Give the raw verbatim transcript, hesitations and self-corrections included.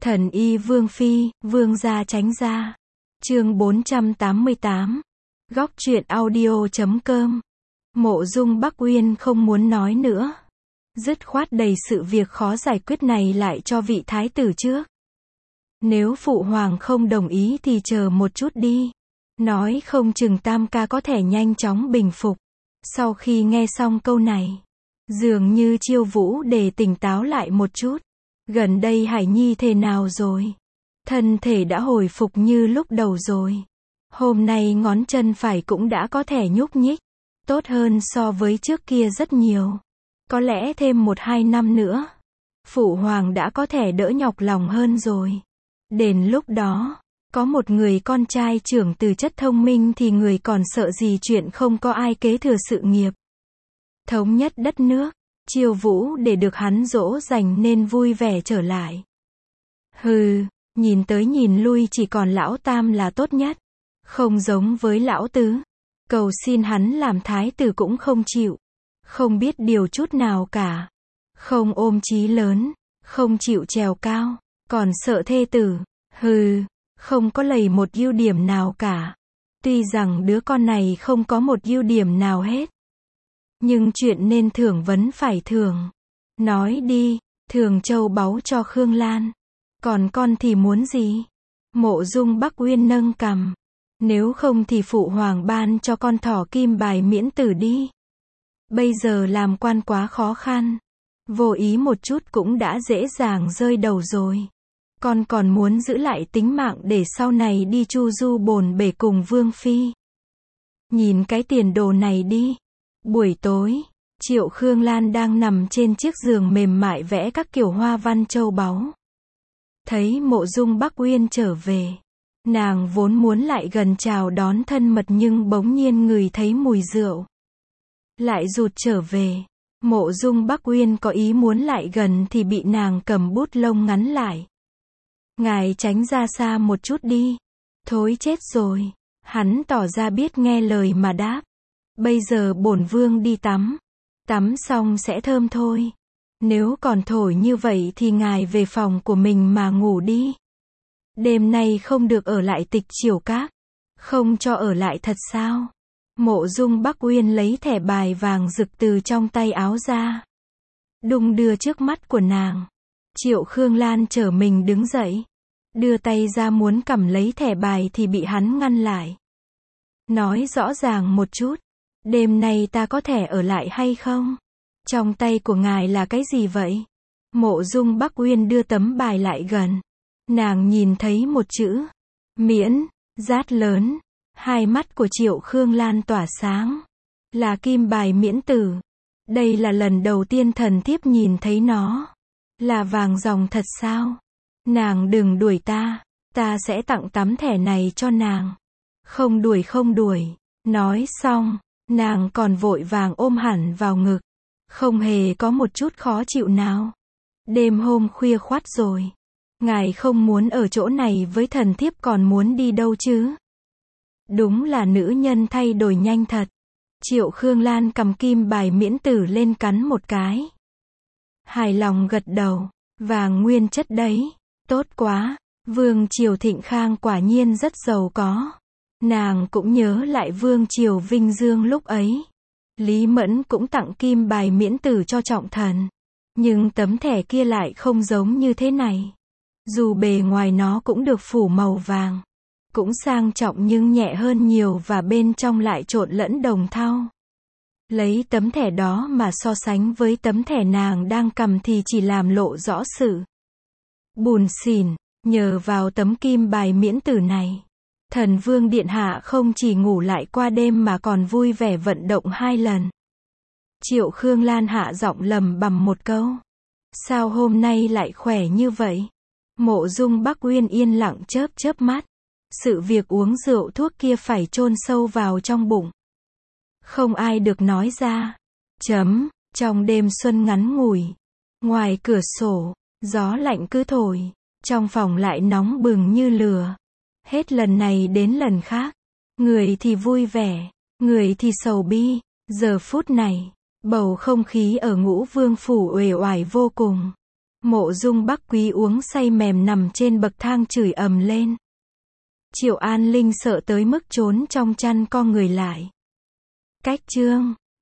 Thần y Vương Phi, Vương gia tránh ra. Chương bốn trăm tám mươi tám. Góc truyện audio.com. Mộ Dung Bắc Uyên không muốn nói nữa. Dứt khoát đầy sự việc khó giải quyết này lại cho vị thái tử trước. Nếu phụ hoàng không đồng ý thì chờ một chút đi. Nói không chừng tam ca có thể nhanh chóng bình phục. Sau khi nghe xong câu này, dường như Chiêu Vũ để tỉnh táo lại một chút. Gần đây Hải Nhi thế nào rồi? Thân thể đã hồi phục như lúc đầu rồi. Hôm nay ngón chân phải cũng đã có thể nhúc nhích. Tốt hơn so với trước kia rất nhiều. Có lẽ thêm một hai năm nữa, phụ hoàng đã có thể đỡ nhọc lòng hơn rồi. Đến lúc đó, có một người con trai trưởng từ chất thông minh thì người còn sợ gì chuyện không có ai kế thừa sự nghiệp. Thống nhất đất nước, Chiêu Vũ để được hắn dỗ dành nên vui vẻ trở lại. Hừ, nhìn tới nhìn lui chỉ còn lão tam là tốt nhất. Không giống với lão tứ. Cầu xin hắn làm thái tử cũng không chịu. Không biết điều chút nào cả. Không ôm chí lớn. Không chịu trèo cao. Còn sợ thê tử. Hừ, không có lầy một ưu điểm nào cả. Tuy rằng đứa con này không có một ưu điểm nào hết. Nhưng chuyện nên thưởng vẫn phải thưởng. Nói đi, thưởng châu báu cho Khương Lan. Còn con thì muốn gì? Mộ Dung Bắc Uyên nâng cằm. Nếu không thì phụ hoàng ban cho con thỏ kim bài miễn tử đi. Bây giờ làm quan quá khó khăn. Vô ý một chút cũng đã dễ dàng rơi đầu rồi. Con còn muốn giữ lại tính mạng để sau này đi chu du bồn bể cùng Vương Phi. Nhìn cái tiền đồ này đi. Buổi tối, Triệu Khương Lan đang nằm trên chiếc giường mềm mại vẽ các kiểu hoa văn châu báu. Thấy Mộ Dung Bắc Uyên trở về. Nàng vốn muốn lại gần chào đón thân mật nhưng bỗng nhiên ngửi thấy mùi rượu. Lại rụt trở về. Mộ Dung Bắc Uyên có ý muốn lại gần thì bị nàng cầm bút lông ngắn lại. Ngài tránh ra xa một chút đi. Thối chết rồi. Hắn tỏ ra biết nghe lời mà đáp. Bây giờ bổn vương đi tắm. Tắm xong sẽ thơm thôi. Nếu còn thổi như vậy thì ngài về phòng của mình mà ngủ đi. Đêm nay không được ở lại Tịch Chiểu Các. Không cho ở lại thật sao? Mộ Dung Bắc Uyên lấy thẻ bài vàng rực từ trong tay áo ra. Đung đưa trước mắt của nàng. Triệu Khương Lan trở mình đứng dậy. Đưa tay ra muốn cầm lấy thẻ bài thì bị hắn ngăn lại. Nói rõ ràng một chút. Đêm nay ta có thể ở lại hay không? Trong tay của ngài là cái gì vậy? Mộ Dung Bắc Uyên đưa tấm bài lại gần. Nàng nhìn thấy một chữ. Miễn, rát lớn. Hai mắt của Triệu Khương Lan tỏa sáng. Là kim bài miễn tử. Đây là lần đầu tiên thần thiếp nhìn thấy nó. Là vàng ròng thật sao? Nàng đừng đuổi ta. Ta sẽ tặng tấm thẻ này cho nàng. Không đuổi không đuổi. Nói xong, nàng còn vội vàng ôm hẳn vào ngực. Không hề có một chút khó chịu nào. Đêm hôm khuya khoắt rồi. Ngài không muốn ở chỗ này với thần thiếp còn muốn đi đâu chứ? Đúng là nữ nhân thay đổi nhanh thật. Triệu Khương Lan cầm kim bài miễn tử lên cắn một cái. Hài lòng gật đầu. Vàng nguyên chất đấy. Tốt quá. Vương Triều Thịnh Khang quả nhiên rất giàu có. Nàng cũng nhớ lại Vương Triều Vinh Dương lúc ấy. Lý Mẫn cũng tặng kim bài miễn tử cho trọng thần. Nhưng tấm thẻ kia lại không giống như thế này. Dù bề ngoài nó cũng được phủ màu vàng. Cũng sang trọng nhưng nhẹ hơn nhiều và bên trong lại trộn lẫn đồng thau. Lấy tấm thẻ đó mà so sánh với tấm thẻ nàng đang cầm thì chỉ làm lộ rõ sự bùn xỉn. Nhờ vào tấm kim bài miễn tử này. Thần Vương Điện Hạ không chỉ ngủ lại qua đêm mà còn vui vẻ vận động hai lần. Triệu Khương Lan hạ giọng lầm bầm một câu. Sao hôm nay lại khỏe như vậy? Mộ Dung Bắc Uyên yên lặng chớp chớp mắt. Sự việc uống rượu thuốc kia phải chôn sâu vào trong bụng. Không ai được nói ra. Chấm, trong đêm xuân ngắn ngủi. Ngoài cửa sổ, gió lạnh cứ thổi. Trong phòng lại nóng bừng như lửa. Hết lần này đến lần khác. Người thì vui vẻ, người thì sầu bi. Giờ phút này, bầu không khí ở Ngũ Vương phủ uể oải vô cùng. Mộ Dung Bắc Quý uống say mềm nằm trên bậc thang chửi ầm lên. Triệu An Linh sợ tới mức trốn trong chăn co người lại. Cách chương